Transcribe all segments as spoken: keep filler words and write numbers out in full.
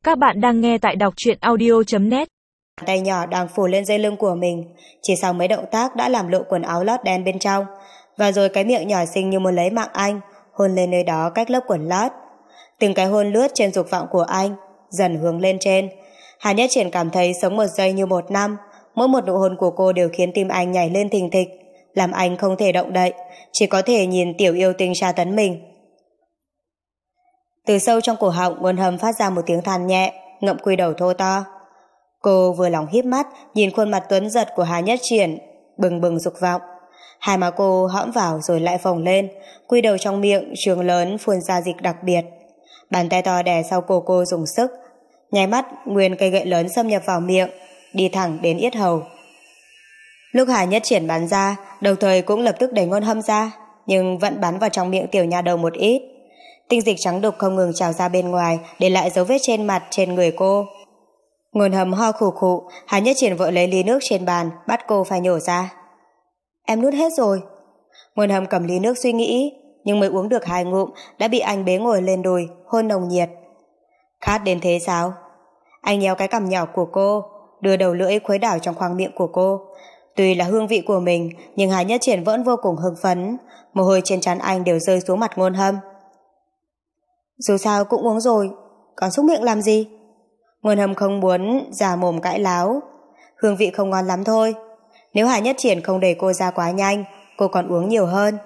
Các bạn đang nghe tại đọc truyện audio chấm net. Tay nhỏ đang phủ lên dây lưng của mình, chỉ sau mấy động tác đã làm lộ quần áo lót đen bên trong, và rồi cái miệng nhỏ xinh như muốn lấy mạng anh, hôn lên nơi đó cách lớp quần lót. Từng cái hôn lướt trên dục vọng của anh, dần hướng lên trên. Hà Nhất Triển cảm thấy sống một giây như một năm, mỗi một nụ hôn của cô đều khiến tim anh nhảy lên thình thịch, làm anh không thể động đậy, chỉ có thể nhìn tiểu yêu tinh tra tấn mình. Từ sâu trong cổ họng, Ngôn Hâm phát ra một tiếng than nhẹ, ngậm cùi đầu thô to. Cô vừa lòng híp mắt nhìn khuôn mặt tuấn giật của Hà Nhất Triển, bừng bừng dục vọng. Hai má cô hõm vào rồi lại phồng lên, cùi đầu trong miệng trường lớn phun ra dịch đặc biệt. Bàn tay to đè sau cổ cô dùng sức, nháy mắt nguyên cây gậy lớn xâm nhập vào miệng, đi thẳng đến yết hầu. Lúc Hà Nhất Triển bắn ra, đồng thời cũng lập tức đẩy Ngôn Hâm ra, nhưng vẫn bắn vào trong miệng tiểu nha đầu một ít. Tinh dịch trắng đục không ngừng trào ra bên ngoài, để lại dấu vết trên mặt, trên người cô. Ngôn Hâm ho khủ khụ, Hà Nhất Triển vội lấy ly nước trên bàn, bắt cô phải nhổ ra. Em nuốt hết rồi. Ngôn Hâm cầm ly nước suy nghĩ, nhưng mới uống được hai ngụm đã bị anh bế ngồi lên đùi, hôn nồng nhiệt. Khát đến thế sao? Anh nhéo cái cằm nhỏ của cô, đưa đầu lưỡi khuấy đảo trong khoang miệng của cô. Tuy là hương vị của mình, nhưng Hà Nhất Triển vẫn vô cùng hưng phấn, mồ hôi trên trán anh đều rơi xuống mặt Ngôn Hâm. Dù sao cũng uống rồi, còn xúc miệng làm gì? Ngôn Hâm không muốn già mồm cãi láo. Hương vị không ngon lắm thôi. Nếu Hà Nhất Triển không đẩy cô ra quá nhanh, cô còn uống nhiều hơn.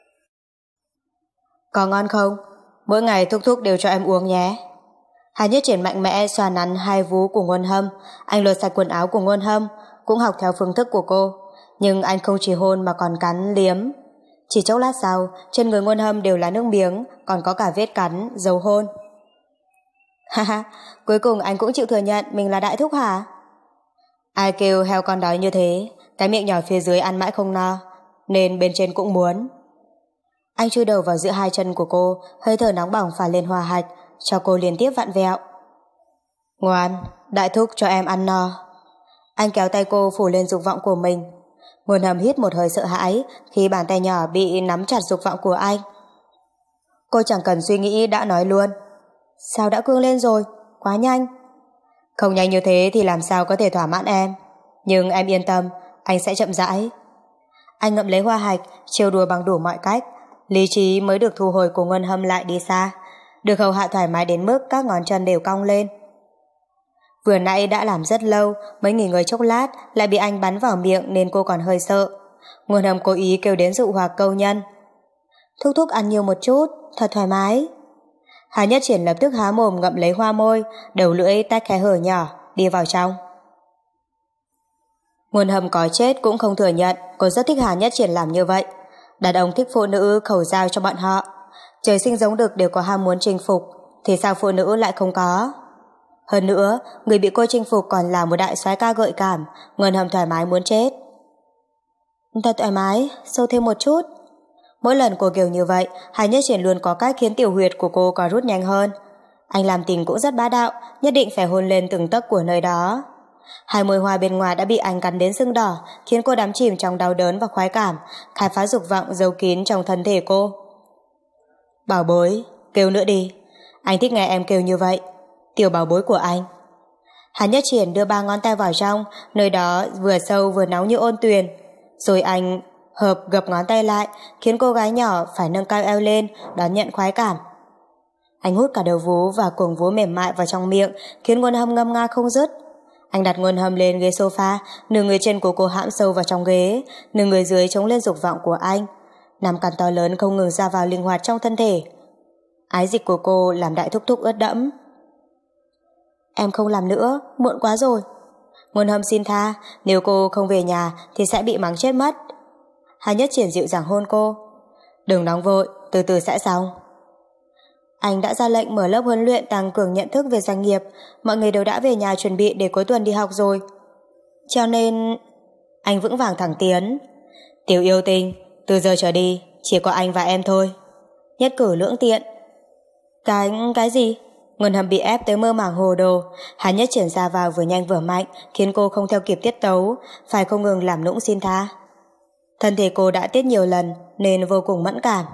Có ngon không? Mỗi ngày thúc thúc đều cho em uống nhé. Hà Nhất Triển mạnh mẽ xoa nắn hai vú của Ngôn Hâm. Anh lột sạch quần áo của Ngôn Hâm, cũng học theo phương thức của cô. Nhưng anh không chỉ hôn mà còn cắn, liếm. Chỉ chốc lát sau, trên người Ngôn Hâm đều là nước miếng, còn có cả vết cắn, dấu hôn. Haha, cuối cùng anh cũng chịu thừa nhận mình là đại thúc hả? Ai kêu heo con đói như thế, cái miệng nhỏ phía dưới ăn mãi không no, nên bên trên cũng muốn. Anh chui đầu vào giữa hai chân của cô, hơi thở nóng bỏng phả lên hòa hạch, cho cô liên tiếp vặn vẹo. Ngoan, đại thúc cho em ăn no. Anh kéo tay cô phủ lên dục vọng của mình. Ngôn Hâm hít một hơi sợ hãi khi bàn tay nhỏ bị nắm chặt dục vọng của anh. Cô chẳng cần suy nghĩ đã nói luôn. Sao đã cương lên rồi? Quá nhanh. Không nhanh như thế thì làm sao có thể thỏa mãn em. Nhưng em yên tâm, anh sẽ chậm rãi. Anh ngậm lấy hoa hạch, trêu đùa bằng đủ mọi cách. Lý trí mới được thu hồi của Ngôn Hâm lại đi xa, được hầu hạ thoải mái đến mức các ngón chân đều cong lên. Vừa nãy đã làm rất lâu, mới nghỉ ngơi chốc lát lại bị anh bắn vào miệng nên cô còn hơi sợ. Ngôn Hâm cố ý kêu đến dụ hoặc câu nhân. Thúc thúc ăn nhiều một chút, thật thoải mái. Hà Nhất Triển lập tức há mồm ngậm lấy hoa môi, đầu lưỡi tách khe hở nhỏ, đi vào trong. Ngôn Hâm có chết cũng không thừa nhận cô rất thích Hà Nhất Triển làm như vậy. Đàn ông thích phụ nữ khẩu giao cho bọn họ. Trời sinh giống đực đều có ham muốn chinh phục, thì sao phụ nữ lại không có? Hơn nữa, người bị cô chinh phục còn là một đại soái ca gợi cảm. Ngôn Hâm thoải mái muốn chết. Thật thoải mái, sâu thêm một chút. Mỗi lần cô kêu như vậy, Hà Nhất Triển luôn có cách khiến tiểu huyệt của cô có rút nhanh hơn. Anh làm tình cũng rất bá đạo, nhất định phải hôn lên từng tấc của nơi đó. Hai môi hoa bên ngoài đã bị anh cắn đến sưng đỏ, khiến cô đắm chìm trong đau đớn và khoái cảm, khai phá dục vọng giấu kín trong thân thể cô. Bảo bối, kêu nữa đi. Anh thích nghe em kêu như vậy. Tiểu bảo bối của anh. Hà Nhất Triển đưa ba ngón tay vào trong, nơi đó vừa sâu vừa nóng như ôn tuyền. Rồi anh hợp gập ngón tay lại, khiến cô gái nhỏ phải nâng cao eo lên đón nhận khoái cảm. Anh hút cả đầu vú và cuồng vú mềm mại vào trong miệng, khiến Ngôn Hâm ngâm nga không dứt. Anh đặt Ngôn Hâm lên ghế sofa, nửa người trên của cô hãm sâu vào trong ghế, nửa người dưới chống lên dục vọng của anh. Nắm cắn to lớn không ngừng ra vào linh hoạt trong thân thể. Ái dịch của cô làm đại thúc thúc ướt đẫm. Em không làm nữa, muộn quá rồi. Ngôn Hâm xin tha, nếu cô không về nhà thì sẽ bị mắng chết mất. Hà Nhất Triển dịu dàng hôn cô. Đừng nóng vội, từ từ sẽ xong. Anh đã ra lệnh mở lớp huấn luyện tăng cường nhận thức về doanh nghiệp, mọi người đều đã về nhà chuẩn bị để cuối tuần đi học rồi. Cho nên... Anh vững vàng thẳng tiến. Tiểu yêu tinh, từ giờ trở đi, chỉ có anh và em thôi. Nhất cử lưỡng tiện. Cái... cái gì? Ngôn Hâm bị ép tới mơ màng hồ đồ. Hà Nhất Triển ra vào vừa nhanh vừa mạnh, khiến cô không theo kịp tiết tấu, phải không ngừng làm nũng xin tha. Thân thể cô đã tiết nhiều lần nên vô cùng mẫn cảm.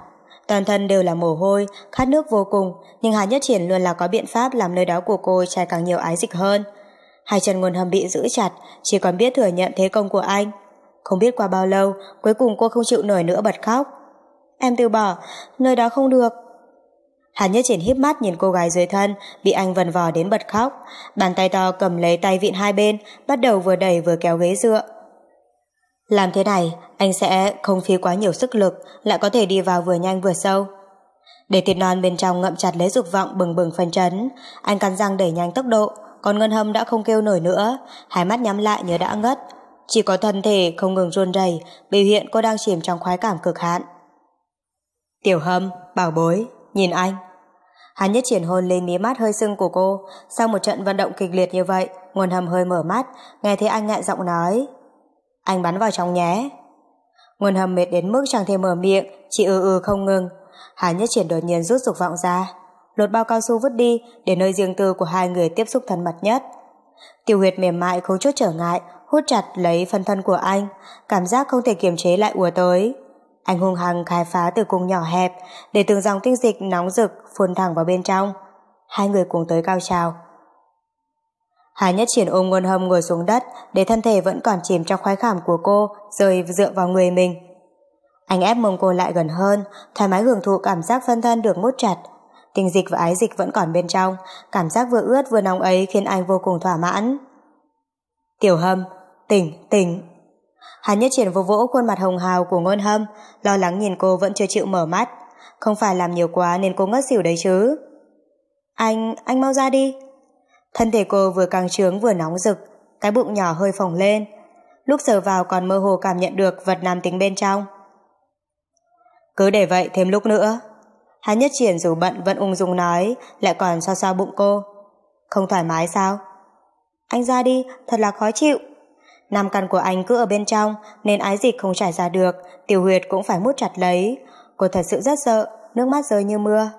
Toàn thân đều là mồ hôi, khát nước vô cùng, nhưng Hà Nhất Triển luôn là có biện pháp làm nơi đó của cô chảy càng nhiều ái dịch hơn. Hai chân Ngôn Hâm bị giữ chặt, chỉ còn biết thừa nhận thế công của anh. Không biết qua bao lâu, cuối cùng cô không chịu nổi nữa bật khóc. Em từ bỏ, nơi đó không được. Hà Nhất Triển híp mắt nhìn cô gái dưới thân, bị anh vần vò đến bật khóc. Bàn tay to cầm lấy tay vịn hai bên, bắt đầu vừa đẩy vừa kéo ghế dựa. Làm thế này, anh sẽ không phí quá nhiều sức lực, lại có thể đi vào vừa nhanh vừa sâu. Để thịt non bên trong ngậm chặt lấy dục vọng bừng bừng phấn chấn, anh cắn răng đẩy nhanh tốc độ, còn Ngân Hâm đã không kêu nổi nữa, hai mắt nhắm lại như đã ngất, chỉ có thân thể không ngừng run rẩy, biểu hiện cô đang chìm trong khoái cảm cực hạn. Tiểu Hâm, bảo bối, nhìn anh. Hà Nhất Triển hôn lên mí mắt hơi sưng của cô. Sau một trận vận động kịch liệt như vậy, Ngôn Hâm hơi mở mắt, nghe thấy anh nhẹ giọng nói, anh bắn vào trong nhé. Ngôn Hâm mệt đến mức chẳng thể mở miệng, chỉ ừ ừ không ngừng. Hà Nhất Triển đột nhiên rút dục vọng ra, lột bao cao su vứt đi, để nơi riêng tư của hai người tiếp xúc thân mật nhất. Tiểu huyệt mềm mại không chút trở ngại, hút chặt lấy phân thân của anh, cảm giác không thể kiềm chế lại ùa tới. Anh hung hăng khai phá từ cung nhỏ hẹp, để từng dòng tinh dịch nóng rực phun thẳng vào bên trong. Hai người cùng tới cao trào. Hà Nhất Triển ôm Ngôn Hâm ngồi xuống đất, để thân thể vẫn còn chìm trong khoái cảm của cô rơi dựa vào người mình. Anh ép mông cô lại gần hơn, thoải mái hưởng thụ cảm giác phân thân được mút chặt. Tinh dịch và ái dịch vẫn còn bên trong, cảm giác vừa ướt vừa nóng ấy khiến anh vô cùng thỏa mãn. Tiểu Hâm, tỉnh, tỉnh. Hà Nhất Triển vô vỗ khuôn mặt hồng hào của Ngôn Hâm, lo lắng nhìn cô vẫn chưa chịu mở mắt. Không phải làm nhiều quá nên cô ngất xỉu đấy chứ. Anh, anh mau ra đi. Thân thể cô vừa căng trướng vừa nóng rực, cái bụng nhỏ hơi phồng lên. Lúc sờ vào còn mơ hồ cảm nhận được vật nam tính bên trong. Cứ để vậy thêm lúc nữa. Hà Nhất Triển dù bận vẫn ung dung nói, lại còn xoa xoa bụng cô. Không thoải mái sao? Anh ra đi, thật là khó chịu. Nam căn của anh cứ ở bên trong, nên ái dịch không trải ra được, tiểu huyệt cũng phải mút chặt lấy. Cô thật sự rất sợ, nước mắt rơi như mưa.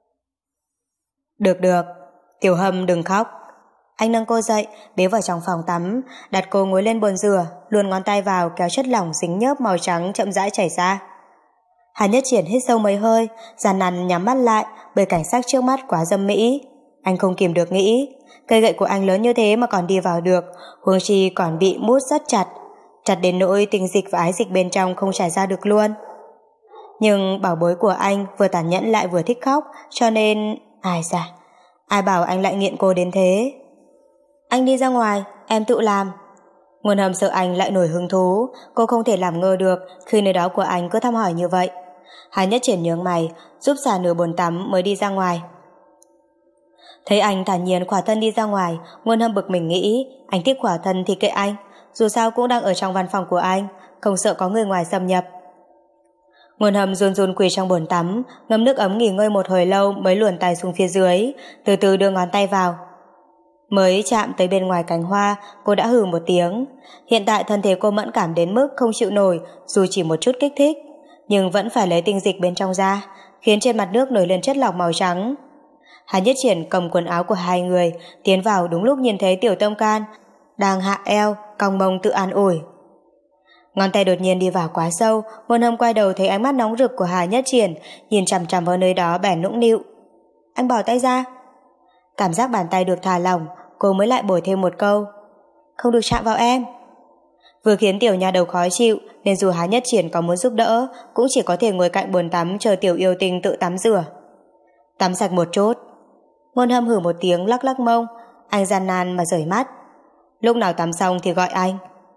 Được được, Tiểu Hâm đừng khóc. Anh nâng cô dậy, bế vào trong phòng tắm, đặt cô ngồi lên bồn rửa, luồn ngón tay vào kéo chất lỏng dính nhớp màu trắng chậm rãi chảy ra. Hà Nhất Triển hít sâu mấy hơi, gian nan nhắm mắt lại, bởi cảnh sắc trước mắt quá dâm mỹ. Anh không kìm được nghĩ, cây gậy của anh lớn như thế mà còn đi vào được, huống chi còn bị mút rất chặt, chặt đến nỗi tinh dịch và ái dịch bên trong không trải ra được luôn. Nhưng bảo bối của anh vừa tàn nhẫn lại vừa thích khóc, cho nên... Ai da, ai bảo anh lại nghiện cô đến thế. Anh đi ra ngoài, em tự làm. Ngôn Hâm sợ anh lại nổi hứng thú, cô không thể làm ngơ được khi nơi đó của anh cứ thăm hỏi như vậy. Hà Nhất Triển nhướng mày, giúp xả nửa bồn tắm mới đi ra ngoài. Thấy anh thản nhiên khỏa thân đi ra ngoài, Ngôn Hâm bực mình nghĩ, anh thích khỏa thân thì kệ anh, dù sao cũng đang ở trong văn phòng của anh, không sợ có người ngoài xâm nhập. Ngôn Hâm run run quỳ trong bồn tắm, ngâm nước ấm nghỉ ngơi một hồi lâu mới luồn tay xuống phía dưới, từ từ đưa ngón tay vào. Mới chạm tới bên ngoài cánh hoa, cô đã hừ một tiếng. Hiện tại thân thể cô mẫn cảm đến mức không chịu nổi, dù chỉ một chút kích thích, nhưng vẫn phải lấy tinh dịch bên trong ra, khiến trên mặt nước nổi lên chất lỏng màu trắng. Hà Nhất Triển cầm quần áo của hai người, tiến vào đúng lúc nhìn thấy Tiểu Tâm Can đang hạ eo, cong mông tự an ủi. Ngón tay đột nhiên đi vào quá sâu, Ngôn Hâm quay đầu thấy ánh mắt nóng rực của Hà Nhất Triển, nhìn chằm chằm vào nơi đó bèn nũng nịu. Anh bỏ tay ra. Cảm giác bàn tay được thả lỏng, cô mới lại bồi thêm một câu. Không được chạm vào em. Vừa khiến tiểu nha đầu khó chịu, nên dù Hà Nhất Triển có muốn giúp đỡ, cũng chỉ có thể ngồi cạnh bồn tắm chờ tiểu yêu tinh tự tắm rửa. Tắm sạch một chút. Ngôn Hâm hử một tiếng lắc lắc mông, anh gian nan mà rời mắt. Lúc nào tắm xong thì gọi anh.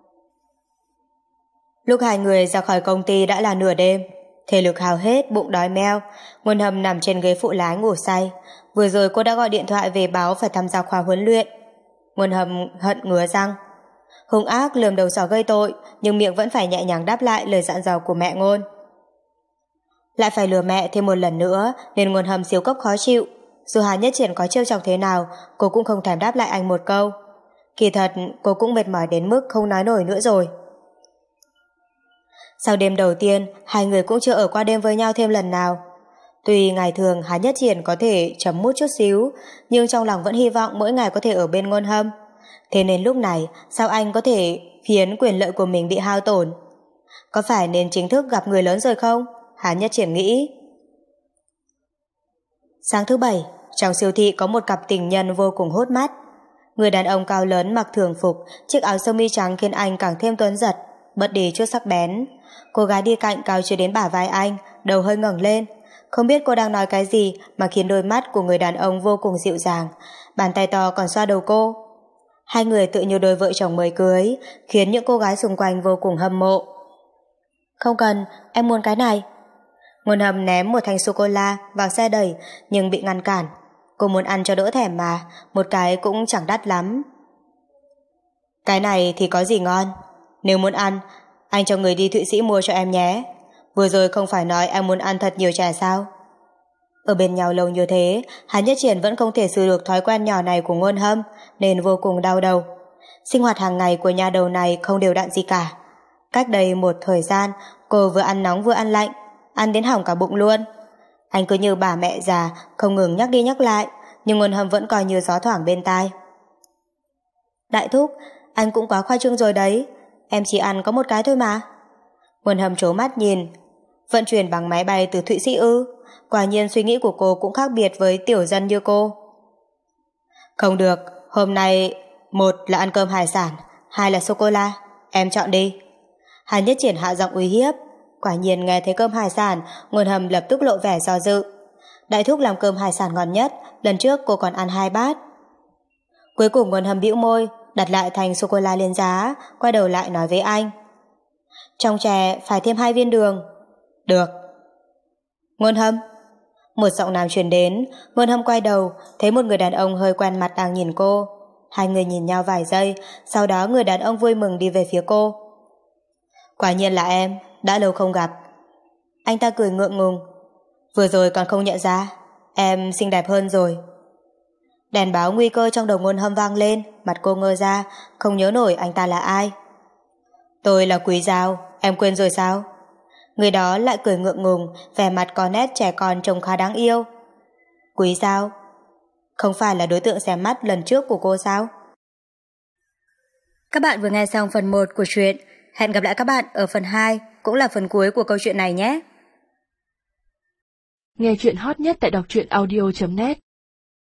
Lúc hai người ra khỏi công ty đã là nửa đêm, thể lực hao hết, bụng đói meo. Ngôn Hâm nằm trên ghế phụ lái ngủ say. Vừa rồi cô đã gọi điện thoại về báo phải tham gia khóa huấn luyện. Ngôn Hâm hận ngứa răng, hung ác lườm đầu sỏ gây tội, nhưng miệng vẫn phải nhẹ nhàng đáp lại lời dặn dò của mẹ Ngôn. Lại phải lừa mẹ thêm một lần nữa, nên Ngôn Hâm siêu cấp khó chịu. Dù Hà Nhất Triển có trêu chọc thế nào, cô cũng không thèm đáp lại anh một câu. Kỳ thật cô cũng mệt mỏi đến mức không nói nổi nữa rồi. Sau đêm đầu tiên, hai người cũng chưa ở qua đêm với nhau thêm lần nào. Tuy ngày thường Hà Nhất Triển có thể chấm mút chút xíu, nhưng trong lòng vẫn hy vọng mỗi ngày có thể ở bên Ngôn Hâm. Thế nên lúc này, sao anh có thể khiến quyền lợi của mình bị hao tổn? Có phải nên chính thức gặp người lớn rồi không? Hà Nhất Triển nghĩ. Sáng thứ bảy, trong siêu thị có một cặp tình nhân vô cùng hút mắt. Người đàn ông cao lớn mặc thường phục, chiếc áo sơ mi trắng khiến anh càng thêm tuấn giật, bớt đi chút sắc bén. Cô gái đi cạnh cao chưa đến bả vai anh, đầu hơi ngẩng lên. Không biết cô đang nói cái gì mà khiến đôi mắt của người đàn ông vô cùng dịu dàng, bàn tay to còn xoa đầu cô. Hai người tự như đôi vợ chồng mới cưới, khiến những cô gái xung quanh vô cùng hâm mộ. Không cần, em muốn cái này. Ngôn Hâm ném một thanh sô-cô-la vào xe đẩy nhưng bị ngăn cản. Cô muốn ăn cho đỡ thèm mà, một cái cũng chẳng đắt lắm. Cái này thì có gì ngon? Nếu muốn ăn, anh cho người đi Thụy Sĩ mua cho em nhé. Vừa rồi không phải nói em muốn ăn thật nhiều chè sao? Ở bên nhau lâu như thế, Hàn Nhất Triển vẫn không thể xử được thói quen nhỏ này của Ngôn Hâm, nên vô cùng đau đầu. Sinh hoạt hàng ngày của nhà đầu này không đều đặn gì cả. Cách đây một thời gian, cô vừa ăn nóng vừa ăn lạnh, ăn đến hỏng cả bụng luôn. Anh cứ như bà mẹ già, không ngừng nhắc đi nhắc lại, nhưng Ngôn Hâm vẫn coi như gió thoảng bên tai. Đại thúc, anh cũng quá khoa trương rồi đấy, em chỉ ăn có một cái thôi mà. Ngôn Hâm trố mắt nhìn. Vận chuyển bằng máy bay từ Thụy Sĩ ư? Quả nhiên suy nghĩ của cô cũng khác biệt với tiểu dân như cô. Không được, hôm nay một là ăn cơm hải sản, hai là sô-cô-la, em chọn đi. Hàn Nhất Triển hạ giọng uy hiếp. Quả nhiên nghe thấy cơm hải sản, Ngôn Hâm lập tức lộ vẻ do dự. Đại thúc làm cơm hải sản ngon nhất, lần trước cô còn ăn hai bát. Cuối cùng Ngôn Hâm bĩu môi, đặt lại thành sô-cô-la lên giá, quay đầu lại nói với anh. Trong chè phải thêm hai viên đường. Được. Ngôn Hâm. Một giọng nam truyền đến. Ngôn Hâm quay đầu, thấy một người đàn ông hơi quen mặt đang nhìn cô. Hai người nhìn nhau vài giây, sau đó người đàn ông vui mừng đi về phía cô. Quả nhiên là em, đã lâu không gặp. Anh ta cười ngượng ngùng. Vừa rồi còn không nhận ra, em xinh đẹp hơn rồi. Đèn báo nguy cơ trong đầu Ngôn Hâm vang lên, mặt cô ngơ ra, không nhớ nổi anh ta là ai. Tôi là Quý Giao, em quên rồi sao? Người đó lại cười ngượng ngùng, vẻ mặt có nét trẻ con trông khá đáng yêu. Quý Giao? Không phải là đối tượng xém mắt lần trước của cô sao? Các bạn vừa nghe xong phần một của truyện. Hẹn gặp lại các bạn ở phần hai, cũng là phần cuối của câu chuyện này nhé. Nghe chuyện hot nhất tại đọc truyện audio chấm net.